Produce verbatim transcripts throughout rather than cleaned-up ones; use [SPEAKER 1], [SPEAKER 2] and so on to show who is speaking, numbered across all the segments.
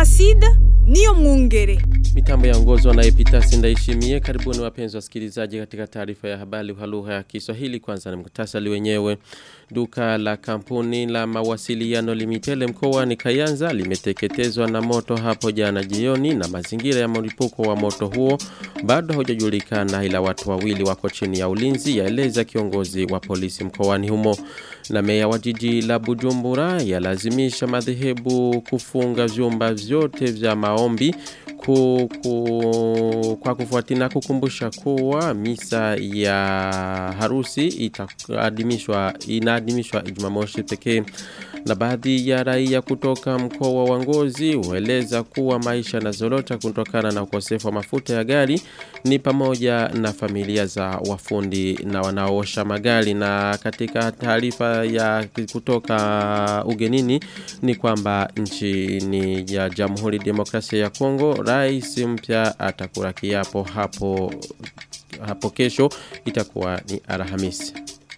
[SPEAKER 1] Placide niyo Mwungere.
[SPEAKER 2] Mitambo yaongozwa na Epitasi Ndaishimie. Karibuni wapenzi wasikilizaji katika taarifa ya habari kwa lugha ya Kiswahili. Kwanza ni muhtasari wenyewe. Duka la kampuni la mawasiliano Limitele mkoani Kayanza limeteketezwa na moto hapo jana jioni, na mazingira ya mlipuko wa moto huo bado haujajulikana, ila watu wawili wako chini ya ulinzi, yaeleza kiongozi wa polisi mkoani humo. Na meya wa jiji la Bujumbura yalazimisha madhehebu kufunga vyumba vyote vya maombi ku, ku, kwa kufuatina kukumbusha kuwa misa ya harusi itaadhimishwa inaadhimishwa Jumamosi pekee. Na baadhi ya raia kutoka mkoa wa Ngozi hueleza kuwa maisha na zorota kutokana na ukosefu wa mafuta ya gari, ni pamoja na familia za wafundi na wanaoosha magari. Na katika taarifa ya kutoka ugenini ni kwamba nchini ya Jamhuri Demokrasia ya Kongo rais mpya atakula kiapo hapo hapo kesho, itakuwa ni Alhamisi.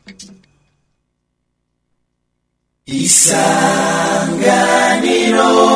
[SPEAKER 2] Isanganiro.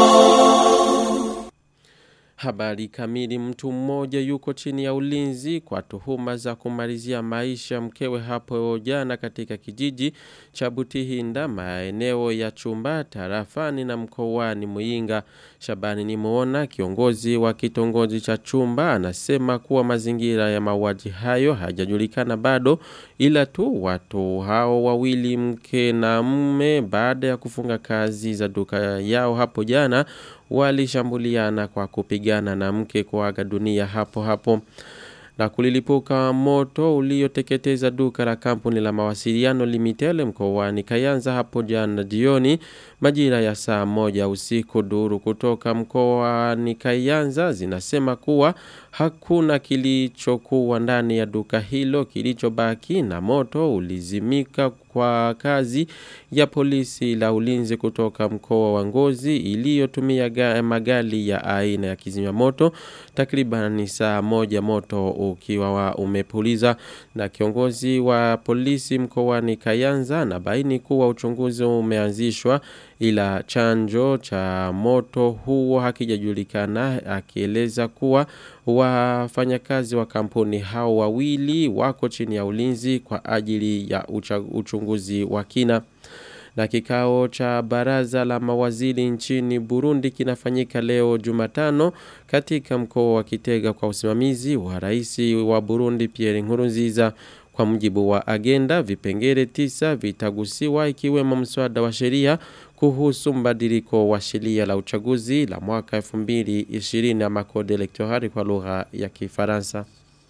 [SPEAKER 2] Habari kamili. Mtu mmoja yuko chini ya ulinzi kwa tuhuma za kumalizia maisha mkewe hapo jana katika kijiji cha Butihinda, maeneo ya Chumba, tarafani na mkoani Muyinga. Shabani Nimuona, kiongozi wa kitongoji cha Chumba, anasema kuwa mazingira ya mauaji hayo hajajulikana bado, ila tu watu hao wawili, mke na mume, baada ya kufunga kazi za duka yao hapo jana, walishambuliana kwa kupigana na mke kuaga dunia hapo hapo. Na kulilipuka moto ulioteketeza duka la kampuni la mawasiliano Limitele mkoani Kayanza hapo jana jioni majira ya saa moja usiku. Duru kutoka mkoani Kayanza zinasema kuwa hakuna kilichokuwa ndani ya duka hilo kilichobaki, na moto ulizimika kwa kazi ya polisi la ulinzi kutoka mkoa wa Ngozi iliyotumia magari ya aina ya kizima moto takriban saa moja, moto ukiwa wa umepuliza. Na kiongozi wa polisi mkoani Kayanza na baini kuwa uchunguzi umeanzishwa, ila chanjo cha moto huo hakijajulikana, akieleza kuwa wafanyakazi wa kampuni hao wawili wako chini ya ulinzi kwa ajili ya uchunguzi wa kina. Na kikao cha baraza la mawaziri nchini Burundi kinafanyika leo Jumatano katika mkoa wa Kitega kwa usimamizi wa rais wa Burundi Pierre Nkurunziza. Kwa mujibu wa agenda, vipengele tisa vitagusiwa, ikiwemo mswada wa sheria kuhusu mbadiliko wa sheria la uchaguzi la mwaka elfu mbili ishirini ama code electoral kwa lugha ya Kifaransa.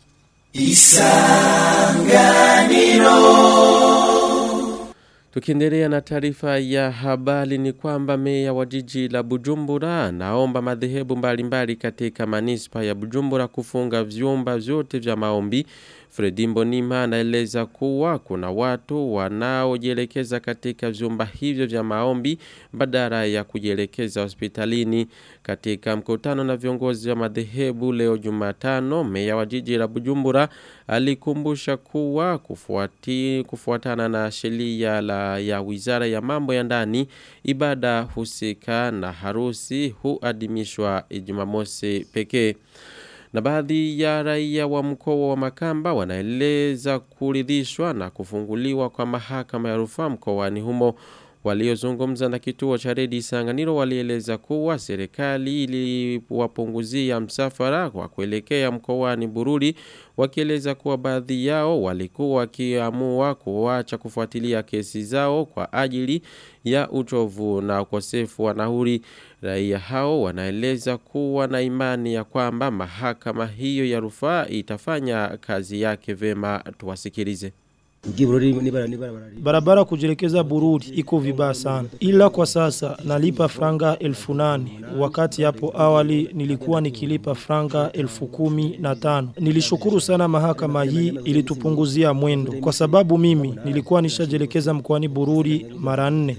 [SPEAKER 2] Isanganiro. Tukiendelea na taarifa ya habari ni kwamba meya wa jiji la Bujumbura naomba madhehebu mbalimbali katika manispa ya Bujumbura kufunga vyumba vyote vya maombi. Fredi Mbonima anaeleza kuwa kuna watu wanaojielekeza katika vyumba hivyo vya maombi badala ya kujielekeza hospitalini. Katika mkutano na viongozi wa madhehebu leo Jumatano, meya wa jiji la Bujumbura alikumbusha kuwa kufuati kufuatana na sheria la ya Wizara ya Mambo ya Ndani, ibada husika na harusi huadhimishwa Jumamosi pekee. Na baadhi ya raia wa mkoa wa Makamba wanaeleza kuridhishwa na kufunguliwa kwa mahakama ya rufaa mkoani humo. Waliozungumza na kituo cha Redio Isanganiro walieleza kuwa serikali iliwapunguzia msafara kwa kuelekea mkoani Bururi, wakieleza kuwa baadhi yao walikuwa wakiamua kuacha kufuatilia kesi zao kwa ajili ya uchovu na ukosefu wa nauli. Raia hao wanaeleza kuwa na imani ya kwamba mahakama hiyo ya rufaa itafanya kazi yake vema. Tuwasikilize.
[SPEAKER 3] Barabara kujelekeza Bururi iko vibaya sana, ila kwa sasa nalipa franga elfu nane, wakati hapo awali nilikuwa nikilipa franga elfu kumi na tano. Nilishukuru sana mahakama hii ilitupunguzia mwendo, kwa sababu mimi nilikuwa nishajelekeza mkoani Bururi mara nne.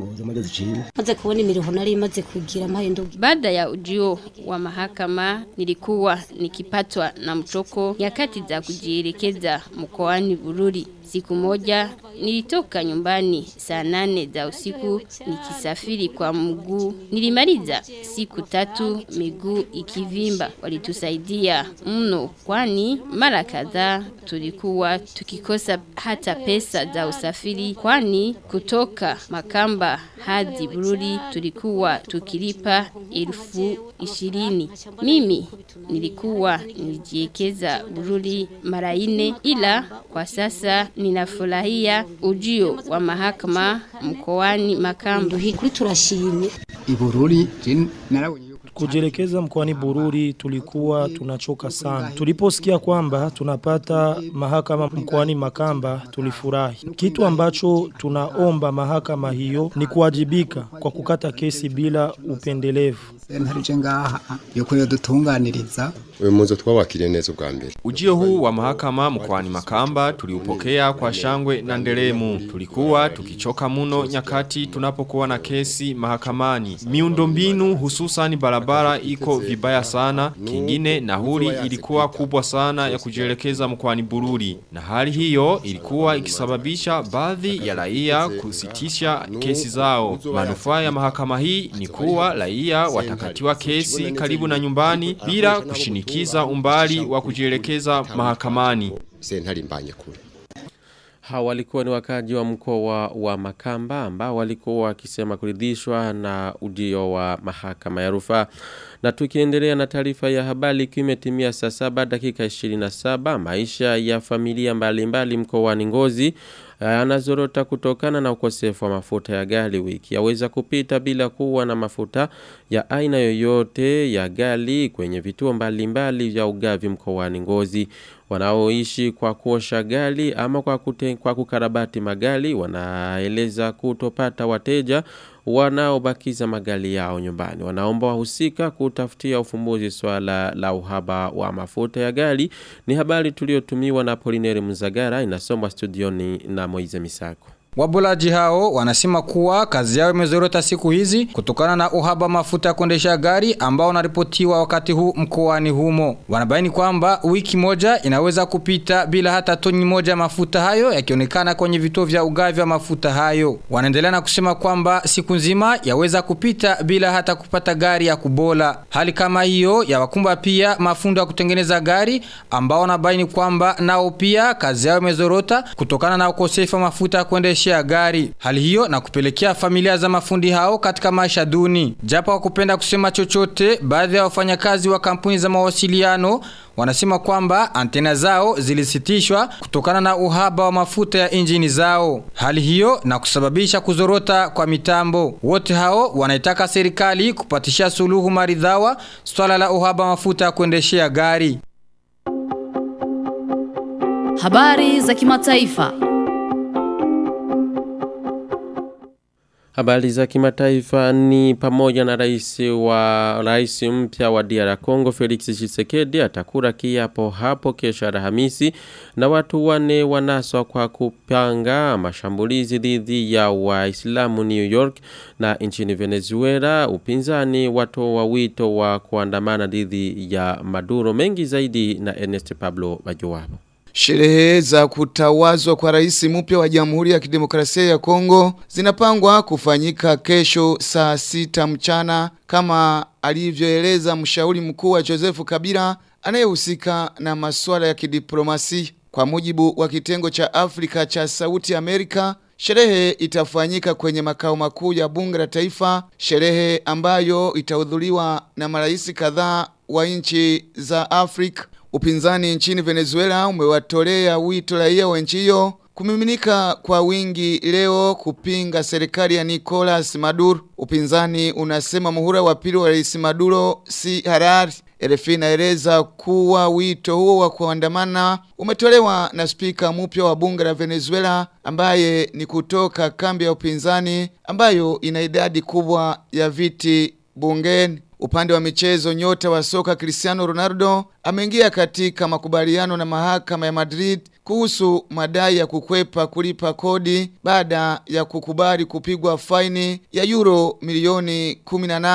[SPEAKER 4] Baada ya ujio wa mahakama nilikuwa nikipatwa na mchoko nyakati za kujielekeza mkoani Bururi. Siku moja nilitoka nyumbani saa nane za usiku nikisafiri kwa mguu. Nilimaliza siku tatu miguu ikivimba. Walitusaidia mno kwani mara kadhaa tulikuwa tukikosa hata pesa za usafiri, kwani kutoka Makamba hadi Bururi tulikuwa tukilipa elfu ishirini. Mimi nilikuwa nijiekeza Bururi mara nne, ila kwa sasa ninafurahia ujio wa mahakama mkoani Makamba.
[SPEAKER 5] Ibururi
[SPEAKER 3] Kujelekeza mkoani Bururi tulikuwa tunachoka sana. Tuliposikia kwamba tunapata mahakama mkoani Makamba tulifurahi. Kitu ambacho tunaomba mahakama hiyo ni kuwajibika kwa kukata kesi bila upendelevu.
[SPEAKER 6] Ujio huu wa mahakama mkoani Makamba tuliupokea kwa shangwe na nderemu. Tulikuwa tukichoka muno nyakati tunapokuwa na kesi mahakamani. Miundombinu hususan barabara iko vibaya sana. Kingine nauli ilikuwa kubwa sana ya kujielekeza mkoani Bururi. Na hali hiyo ilikuwa ikisababisha baadhi ya raia kusitisha kesi zao. Manufaa ya mahakama hii ni kuwa raia watakatiwa kesi karibu na nyumbani bila kushinikiza umbali wa kujielekeza mahakamani.
[SPEAKER 2] Hawa walikuwa ni wakaji wa mkoa wa Makamba ambao walikuwa wakisema kuridhishwa na ujio wa mahakama ya rufaa. Na tukiendelea na taarifa ya habari, kimetimia saa saba dakika ishirini na saba, maisha ya familia mbalimbali mkoani Ngozi yanazorota kutokana na ukosefu wa mafuta ya gari. Wiki yaweza kupita bila kuwa na mafuta ya aina yoyote ya gari kwenye vituo mbalimbali vya ugavi mkoani Ngozi. Wanaoishi kwa kuosha gari ama kwa, kute, kwa kukarabati magari wanaeleza kutopata wateja wanaobakiza magari yao nyumbani. Wanaomba wahusika kutafutia ufumbuzi swala la uhaba wa mafuta ya gari. Ni habari tuliotumiwa na Polineri Mzagara, inasomwa studioni na Moize Misako.
[SPEAKER 7] Wabulaji hao wanasema kuwa kazi yao imezorota siku hizi kutokana na uhaba mafuta ya kuendesha gari ambao unaripotiwa wakati huu mkoani humo. Wanabaini kwamba wiki moja inaweza kupita bila hata toni moja mafuta hayo yakionekana kwenye vituo vya ugavi wa mafuta hayo. Wanaendelea na kusema kwamba siku nzima yaweza kupita bila hata kupata gari ya kubola. Hali kama hiyo ya wakumba pia mafundo ya kutengeneza gari ambao wanabaini kwamba nao pia kazi yao imezorota kutokana na ukosefu wa mafuta ya kuendesha ya gari. Hali hiyo na kupelekea familia za mafundi hao katika maisha duni. Japo wakupenda kusema chochote, baadhi ya wafanyakazi wa kampuni za mawasiliano wanasema kwamba antena zao zilisitishwa kutokana na uhaba wa mafuta ya injini zao. Hali hiyo na kusababisha kuzorota kwa mitambo. Wote hao wanaitaka serikali kupatisha suluhu maridhawa swala la uhaba wa mafuta ya kuendeshea gari.
[SPEAKER 8] Habari za kimataifa.
[SPEAKER 2] Habari za kimataifa ni pamoja na rais wa rais mpya wa D R Congo Felix Tshisekedi atakula kiapo hapo kesho Alhamisi, na watu wane wanaswa kwa kupanga mashambulizi dhidi ya Waislamu New York. Na nchini Venezuela upinzani watoa wito wa kuandamana dhidi ya Maduro. Mengi zaidi na Ernest Pablo Bajoabo.
[SPEAKER 9] Sherehe za kutawazwa kwa rais mpya wa Jamhuri ya Kidemokrasia ya Kongo zinapangwa kufanyika kesho saa sita mchana kama alivyoeleza mshauri mkuu wa Joseph Kabila anayehusika na masuala ya kidiplomasi. Kwa mujibu wa kitengo cha Afrika cha Sauti Amerika, sherehe itafanyika kwenye makao makuu ya bunge la taifa, sherehe ambayo itahudhuriwa na marais kadhaa wa nchi za Afrika. Upinzani nchini Venezuela umewatolea wito raia wa nchi hiyo kumiminika kwa wingi leo kupinga serikali ya Nicolas Maduro. Upinzani unasema muhula wa pili wa Rais Maduro si halali. R F I inaeleza kuwa wito huo wa kuandamana umetolewa na spika mpya wa bunge la Venezuela ambaye ni kutoka kambi ya upinzani ambayo ina idadi kubwa ya viti bungeni. Upande wa michezo, nyota wa soka Cristiano Ronaldo ameingia katika makubaliano na mahakama ya Madrid kuhusu madai ya kukwepa kulipa kodi baada ya kukubali kupigwa faini ya euro milioni kumi na nane.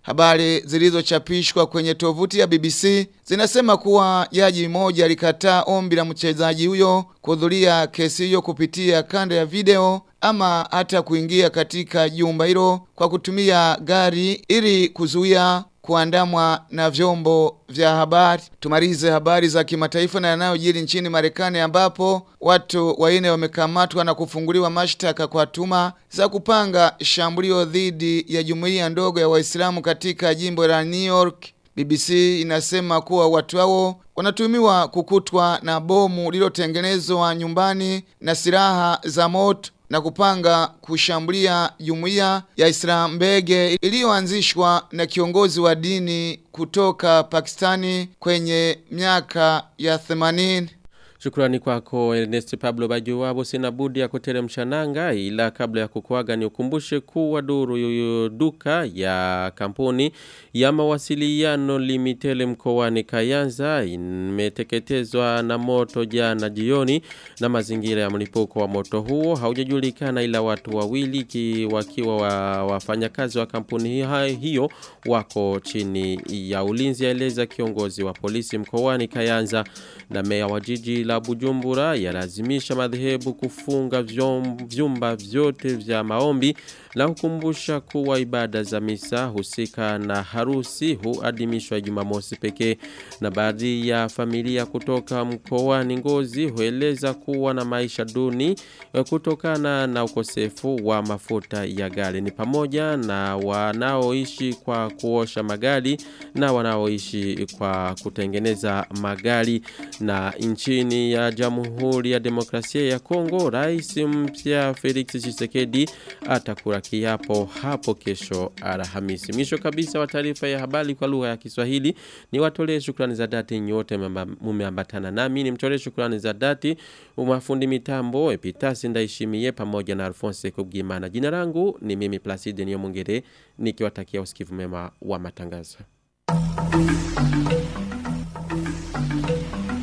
[SPEAKER 9] Habari zilizochapishwa kwenye tovuti ya B B C zinasema kuwa jaji mmoja alikataa ombi la mchezaji huyo kuhudhuria kesi hiyo kupitia kanda ya video ama hata kuingia katika jumba hilo kwa kutumia gari ili kuzuia kuandamwa na vyombo vya habari. Tumalize habari za kimataifa na yanayojiri nchini Marekani ambapo watu wanne wamekamatwa na kufunguliwa mashtaka kwa tuma za kupanga shambulio dhidi ya jumuiya ndogo ya Waislamu katika jimbo la New York. B B C inasema kuwa watu hao wanatuhumiwa kukutwa na bomu lililotengenezwa nyumbani na silaha za moto na kupanga kushambulia jumuiya ya Islam Mbege iliyoanzishwa na kiongozi wa dini kutoka Pakistani kwenye miaka ya themanini.
[SPEAKER 2] Shukrani kwako Ernest Pablo Bajuwabo. Sina budi ya kuteremsha nanga, ila kabla ya kukuaga ni ukumbushe kuwa duru yuyu duka ya kampuni ya mawasiliano Limitele mkoani Kayanza imeteketezwa na moto jana jioni, na mazingira ya mlipuko wa moto huo haujajulikana, ila watu wawili ki wakiwa wa, wafanyakazi wa kampuni hiyo wako chini ya ulinzi, aeleza kiongozi wa polisi mkoani Kayanza. Na meya wa jiji la Bujumbura yalazimisha madhehebu kufunga vyumba vyote vya maombi na kukumbusha kuwa ibada za misa husika na harusi huadimishwa Jumamosi pekee. Na baadhi ya familia kutoka mkoani Ngozi hueleza kuwa na maisha duni kutokana na ukosefu wa mafuta ya gari, ni pamoja na wanaoishi kwa kuosha magari na wanaoishi kwa kutengeneza magari. Na nchini ya Jamhuri ya Demokrasia ya Kongo, Rais mpya Felix Tshisekedi atakula kiapo hapo kesho Alhamisi. Mwisho kabisa wa taarifa ya habari kwa lugha ya Kiswahili, ni watolee shukrani za dhati nyote mmeambatana nami. Ni mtolee shukrani za dhati umafundi mitambo Epitasi Ndaishimiye pamoja na Alphonse Kubgimana. Jina langu ni mimi Placide Niyomungere, nikiwatakia usikivu mema wa matangazo.